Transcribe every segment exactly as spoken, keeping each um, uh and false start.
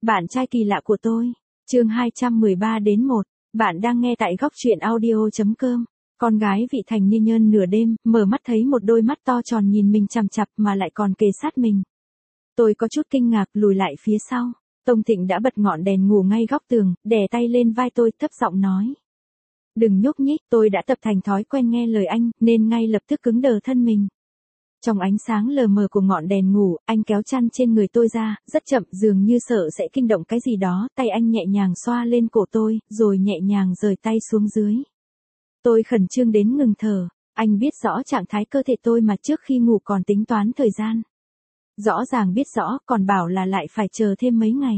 Bạn trai kỳ lạ của tôi. Chương hai trăm mười ba đến một. Bạn đang nghe tại góc truyện audio chấm com. Con gái vị thành niên nhân nửa đêm, mở mắt thấy một đôi mắt to tròn nhìn mình chằm chằm mà lại còn kề sát mình. Tôi có chút kinh ngạc lùi lại phía sau. Tông Thịnh đã bật ngọn đèn ngủ ngay góc tường, đè tay lên vai tôi thấp giọng nói. Đừng nhúc nhích, tôi đã tập thành thói quen nghe lời anh, nên ngay lập tức cứng đờ thân mình. Trong ánh sáng lờ mờ của ngọn đèn ngủ, anh kéo chăn trên người tôi ra, rất chậm dường như sợ sẽ kinh động cái gì đó, tay anh nhẹ nhàng xoa lên cổ tôi, rồi nhẹ nhàng rời tay xuống dưới. Tôi khẩn trương đến ngừng thở, anh biết rõ trạng thái cơ thể tôi mà trước khi ngủ còn tính toán thời gian. Rõ ràng biết rõ, còn bảo là lại phải chờ thêm mấy ngày.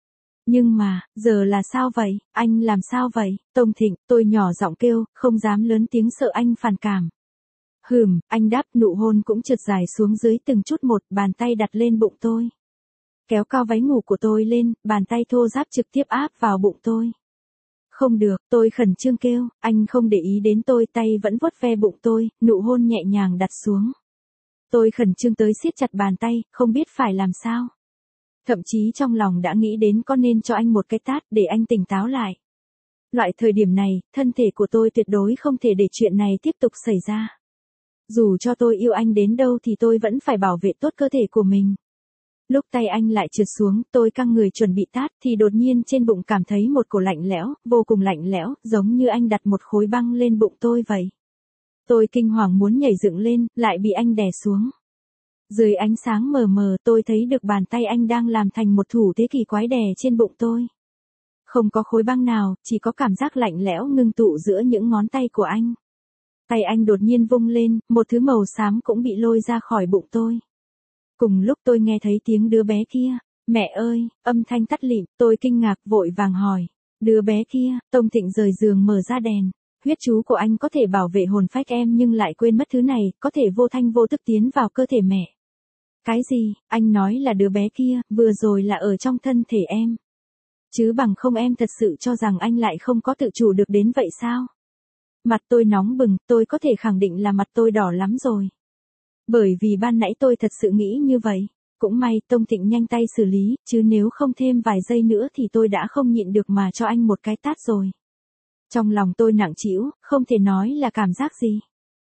Nhưng mà, giờ là sao vậy, anh làm sao vậy, Tông Thịnh, tôi nhỏ giọng kêu, không dám lớn tiếng sợ anh phản cảm. Hừm, anh đáp, nụ hôn cũng trượt dài xuống dưới từng chút một, bàn tay đặt lên bụng tôi. Kéo cao váy ngủ của tôi lên, bàn tay thô ráp trực tiếp áp vào bụng tôi. Không được, tôi khẩn trương kêu, anh không để ý đến tôi, tay vẫn vuốt ve bụng tôi, nụ hôn nhẹ nhàng đặt xuống. Tôi khẩn trương tới siết chặt bàn tay, không biết phải làm sao. Thậm chí trong lòng đã nghĩ đến có nên cho anh một cái tát để anh tỉnh táo lại. Loại thời điểm này, thân thể của tôi tuyệt đối không thể để chuyện này tiếp tục xảy ra. Dù cho tôi yêu anh đến đâu thì tôi vẫn phải bảo vệ tốt cơ thể của mình. Lúc tay anh lại trượt xuống, tôi căng người chuẩn bị tát thì đột nhiên trên bụng cảm thấy một cổ lạnh lẽo, vô cùng lạnh lẽo, giống như anh đặt một khối băng lên bụng tôi vậy. Tôi kinh hoàng muốn nhảy dựng lên, lại bị anh đè xuống. Dưới ánh sáng mờ mờ tôi thấy được bàn tay anh đang làm thành một thủ thế kỳ quái đè trên bụng tôi. Không có khối băng nào, chỉ có cảm giác lạnh lẽo ngưng tụ giữa những ngón tay của anh. Tay anh đột nhiên vung lên, một thứ màu xám cũng bị lôi ra khỏi bụng tôi. Cùng lúc tôi nghe thấy tiếng đứa bé kia. Mẹ ơi, âm thanh tắt lịm, tôi kinh ngạc vội vàng hỏi. Đứa bé kia, Tông Thịnh rời giường mở ra đèn. Huyết chú của anh có thể bảo vệ hồn phách em nhưng lại quên mất thứ này, có thể vô thanh vô tức tiến vào cơ thể mẹ. Cái gì, anh nói là đứa bé kia, vừa rồi là ở trong thân thể em. Chứ bằng không em thật sự cho rằng anh lại không có tự chủ được đến vậy sao? Mặt tôi nóng bừng, tôi có thể khẳng định là mặt tôi đỏ lắm rồi. Bởi vì ban nãy tôi thật sự nghĩ như vậy. Cũng may Tông Thịnh nhanh tay xử lý, chứ nếu không thêm vài giây nữa thì tôi đã không nhịn được mà cho anh một cái tát rồi. Trong lòng tôi nặng trĩu, không thể nói là cảm giác gì.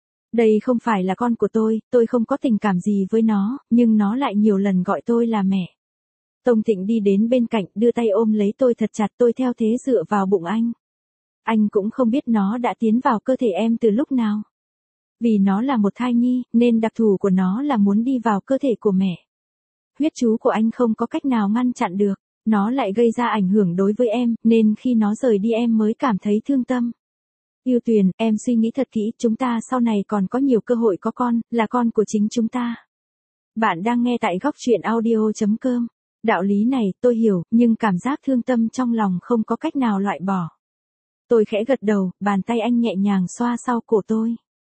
Đây không phải là con của tôi, tôi không có tình cảm gì với nó, nhưng nó lại nhiều lần gọi tôi là mẹ. Tông Thịnh đi đến bên cạnh, đưa tay ôm lấy tôi thật chặt, tôi theo thế dựa vào bụng anh. Anh cũng không biết nó đã tiến vào cơ thể em từ lúc nào. Vì nó là một thai nhi, nên đặc thù của nó là muốn đi vào cơ thể của mẹ. Huyết chú của anh không có cách nào ngăn chặn được, nó lại gây ra ảnh hưởng đối với em, nên khi nó rời đi em mới cảm thấy thương tâm. Yêu Tuyền, em suy nghĩ thật kỹ, chúng ta sau này còn có nhiều cơ hội có con, là con của chính chúng ta. Bạn đang nghe tại góc truyện audio chấm com. Đạo lý này tôi hiểu, nhưng cảm giác thương tâm trong lòng không có cách nào loại bỏ. Tôi khẽ gật đầu, bàn tay anh nhẹ nhàng xoa sau cổ tôi.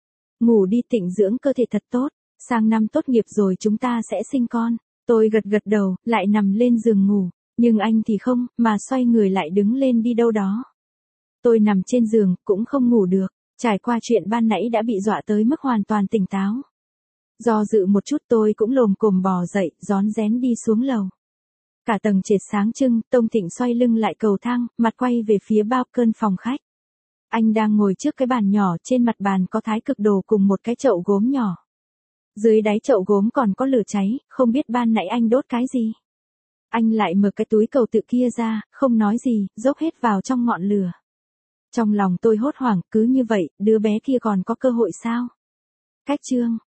Ngủ đi, tịnh dưỡng cơ thể thật tốt, sang năm tốt nghiệp rồi chúng ta sẽ sinh con. Tôi gật gật đầu, lại nằm lên giường ngủ, nhưng anh thì không, mà xoay người lại đứng lên đi đâu đó. Tôi nằm trên giường, cũng không ngủ được, trải qua chuyện ban nãy đã bị dọa tới mức hoàn toàn tỉnh táo. Do dự một chút tôi cũng lồm cồm bò dậy, rón rén đi xuống lầu. Cả tầng trệt sáng trưng, Tông Thịnh xoay lưng lại cầu thang, mặt quay về phía balcony phòng khách. Anh đang ngồi trước cái bàn nhỏ, trên mặt bàn có thái cực đồ cùng một cái chậu gốm nhỏ. Dưới đáy chậu gốm còn có lửa cháy, không biết ban nãy anh đốt cái gì. Anh lại mở cái túi cầu tự kia ra, không nói gì, dốc hết vào trong ngọn lửa. Trong lòng tôi hốt hoảng, cứ như vậy, đứa bé kia còn có cơ hội sao? Cách chương